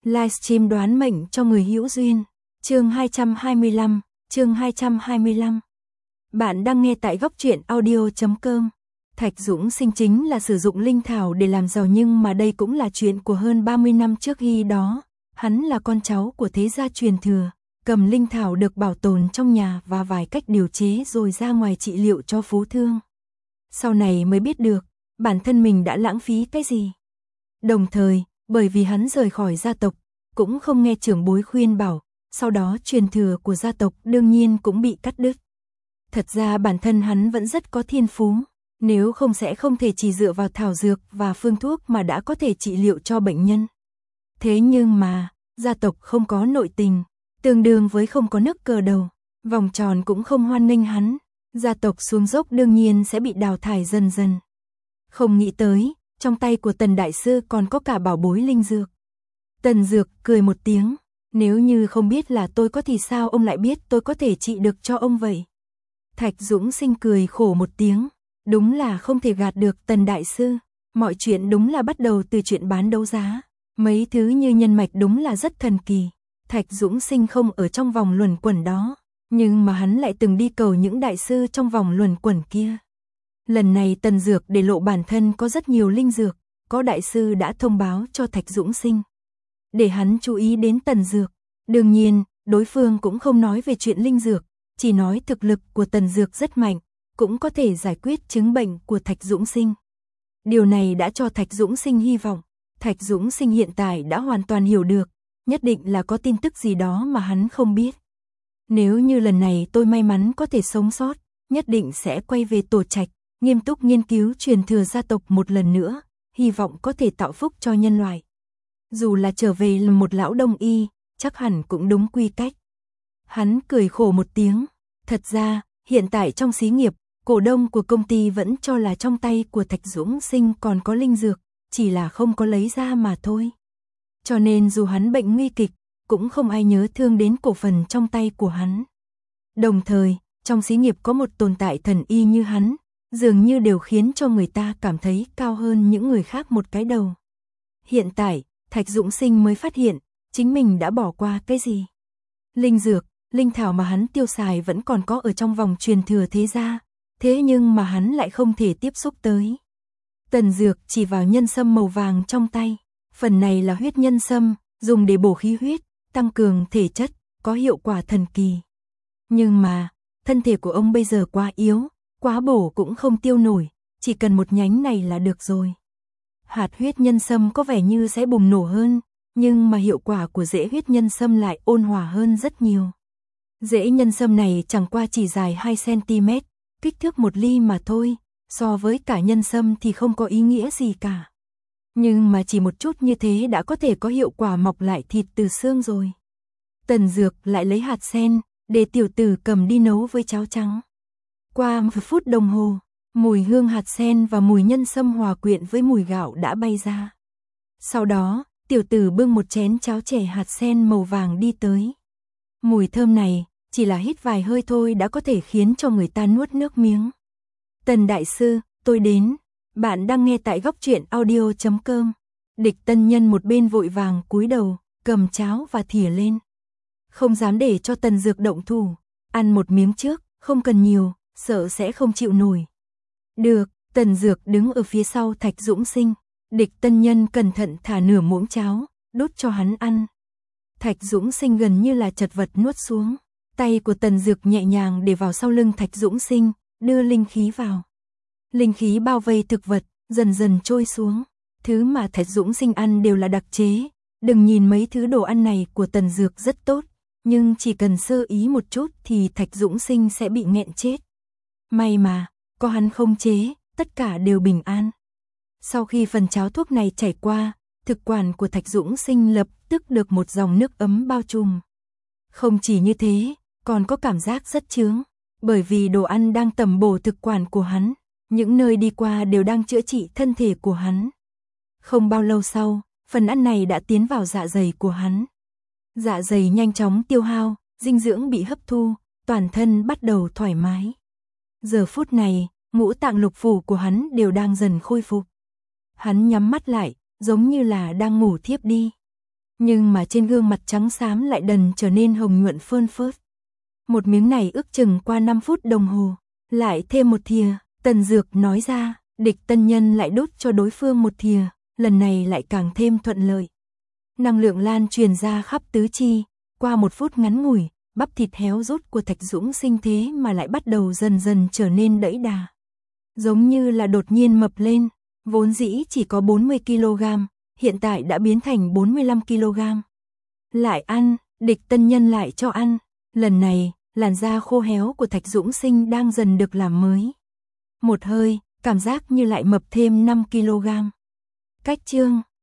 Livestream đoán mệnh cho người hữu duyên. Chương 225, chương 225. Bạn đang nghe tại góc truyện audio.com. Thạch Dũng Sinh chính là sử dụng linh thảo để làm giàu, nhưng mà đây cũng là chuyện của hơn 30 năm trước khi đó. Hắn là con cháu của thế gia truyền thừa, cầm linh thảo được bảo tồn trong nhà và vài cách điều chế rồi ra ngoài trị liệu cho phú thương. Sau này mới biết được, bản thân mình đã lãng phí cái gì. Đồng thời, bởi vì hắn rời khỏi gia tộc, cũng không nghe trưởng bối khuyên bảo, sau đó truyền thừa của gia tộc đương nhiên cũng bị cắt đứt. Thật ra bản thân hắn vẫn rất có thiên phú, nếu không sẽ không thể chỉ dựa vào thảo dược và phương thuốc mà đã có thể trị liệu cho bệnh nhân. Thế nhưng mà, gia tộc không có nội tình, tương đương với không có nước cờ đầu, vòng tròn cũng không hoan nghênh hắn, gia tộc xuống dốc đương nhiên sẽ bị đào thải dần dần. Không nghĩ tới, trong tay của Tần Đại Sư còn có cả bảo bối linh dược. Tần Dược cười một tiếng, nếu như không biết là tôi có thì sao ông lại biết tôi có thể trị được cho ông vậy? Thạch Dũng Sinh cười khổ một tiếng, đúng là không thể gạt được Tần Đại Sư, mọi chuyện đúng là bắt đầu từ chuyện bán đấu giá, mấy thứ như nhân mạch đúng là rất thần kỳ. Thạch Dũng Sinh không ở trong vòng luẩn quẩn đó, nhưng mà hắn lại từng đi cầu những đại sư trong vòng luẩn quẩn kia. Lần này Tần Dược để lộ bản thân có rất nhiều linh dược, có đại sư đã thông báo cho Thạch Dũng Sinh, để hắn chú ý đến Tần Dược. Đương nhiên, đối phương cũng không nói về chuyện linh dược, chỉ nói thực lực của Tần Dược rất mạnh, cũng có thể giải quyết chứng bệnh của Thạch Dũng Sinh. Điều này đã cho Thạch Dũng Sinh hy vọng. Thạch Dũng Sinh hiện tại đã hoàn toàn hiểu được, nhất định là có tin tức gì đó mà hắn không biết. Nếu như lần này tôi may mắn có thể sống sót, nhất định sẽ quay về Tổ Trạch, nghiêm túc nghiên cứu truyền thừa gia tộc một lần nữa, hy vọng có thể tạo phúc cho nhân loại. Dù là trở về là một lão đông y, chắc hẳn cũng đúng quy cách. Hắn cười khổ một tiếng, thật ra, hiện tại trong xí nghiệp, cổ đông của công ty vẫn cho là trong tay của Thạch Dũng Sinh còn có linh dược, chỉ là không có lấy ra mà thôi. Cho nên dù hắn bệnh nguy kịch, cũng không ai nhớ thương đến cổ phần trong tay của hắn. Đồng thời, trong xí nghiệp có một tồn tại thần y như hắn, dường như đều khiến cho người ta cảm thấy cao hơn những người khác một cái đầu. Hiện tại, Thạch Dũng Sinh mới phát hiện, chính mình đã bỏ qua cái gì. Linh dược, linh thảo mà hắn tiêu xài vẫn còn có ở trong vòng truyền thừa thế gia, thế nhưng mà hắn lại không thể tiếp xúc tới. Tần Dược chỉ vào nhân sâm màu vàng trong tay, phần này là huyết nhân sâm, dùng để bổ khí huyết, tăng cường thể chất, có hiệu quả thần kỳ. Nhưng mà, thân thể của ông bây giờ quá yếu, quá bổ cũng không tiêu nổi, chỉ cần một nhánh này là được rồi. Hạt huyết nhân sâm có vẻ như sẽ bùng nổ hơn, nhưng mà hiệu quả của rễ huyết nhân sâm lại ôn hòa hơn rất nhiều. Rễ nhân sâm này chẳng qua chỉ dài 2 cm, kích thước 1 ly mà thôi, so với cả nhân sâm thì không có ý nghĩa gì cả. Nhưng mà chỉ một chút như thế đã có thể có hiệu quả mọc lại thịt từ xương rồi. Tần Dược lại lấy hạt sen, để tiểu tử cầm đi nấu với cháo trắng. Qua 1 phút đồng hồ, mùi hương hạt sen và mùi nhân sâm hòa quyện với mùi gạo đã bay ra. Sau đó, tiểu tử bưng một chén cháo chè hạt sen màu vàng đi tới. Mùi thơm này, chỉ là hít vài hơi thôi đã có thể khiến cho người ta nuốt nước miếng. Tần Đại Sư, tôi đến. Bạn đang nghe tại góc truyện audio.com. Địch Tân Nhân một bên vội vàng cúi đầu, cầm cháo và thìa lên. Không dám để cho Tần Dược động thủ. Ăn một miếng trước, không cần nhiều, sợ sẽ không chịu nổi. Được, Tần Dược đứng ở phía sau Thạch Dũng Sinh. Địch Tân Nhân cẩn thận thả nửa muỗng cháo, đút cho hắn ăn. Thạch Dũng Sinh gần như là chật vật nuốt xuống. Tay của Tần Dược nhẹ nhàng để vào sau lưng Thạch Dũng Sinh, đưa linh khí vào. Linh khí bao vây thực vật, dần dần trôi xuống. Thứ mà Thạch Dũng Sinh ăn đều là đặc chế. Đừng nhìn mấy thứ đồ ăn này của Tần Dược rất tốt, nhưng chỉ cần sơ ý một chút thì Thạch Dũng Sinh sẽ bị nghẹn chết. May mà, có hắn không chế, tất cả đều bình an. Sau khi phần cháo thuốc này chảy qua, thực quản của Thạch Dũng Sinh lập tức được một dòng nước ấm bao trùm. Không chỉ như thế, còn có cảm giác rất chướng, bởi vì đồ ăn đang tẩm bổ thực quản của hắn, những nơi đi qua đều đang chữa trị thân thể của hắn. Không bao lâu sau, phần ăn này đã tiến vào dạ dày của hắn. Dạ dày nhanh chóng tiêu hao, dinh dưỡng bị hấp thu, toàn thân bắt đầu thoải mái. Giờ phút này, ngũ tạng lục phủ của hắn đều đang dần khôi phục. Hắn nhắm mắt lại, giống như là đang ngủ thiếp đi. Nhưng mà trên gương mặt trắng xám lại dần trở nên hồng nhuận phơn phớt. Một miếng này ước chừng qua 5 phút đồng hồ, lại thêm một thìa, Tần Dược nói ra, Địch Tân Nhân lại đút cho đối phương một thìa, lần này lại càng thêm thuận lợi. Năng lượng lan truyền ra khắp tứ chi, qua 1 phút ngắn ngủi, bắp thịt héo rút của Thạch Dũng Sinh thế mà lại bắt đầu dần dần trở nên đẫy đà. Giống như là đột nhiên mập lên, vốn dĩ chỉ có 40 kg, hiện tại đã biến thành 45 kg. Lại ăn, Địch Tân Nhân lại cho ăn, lần này, làn da khô héo của Thạch Dũng Sinh đang dần được làm mới. Một hơi, cảm giác như lại mập thêm 5 kg. Cách chương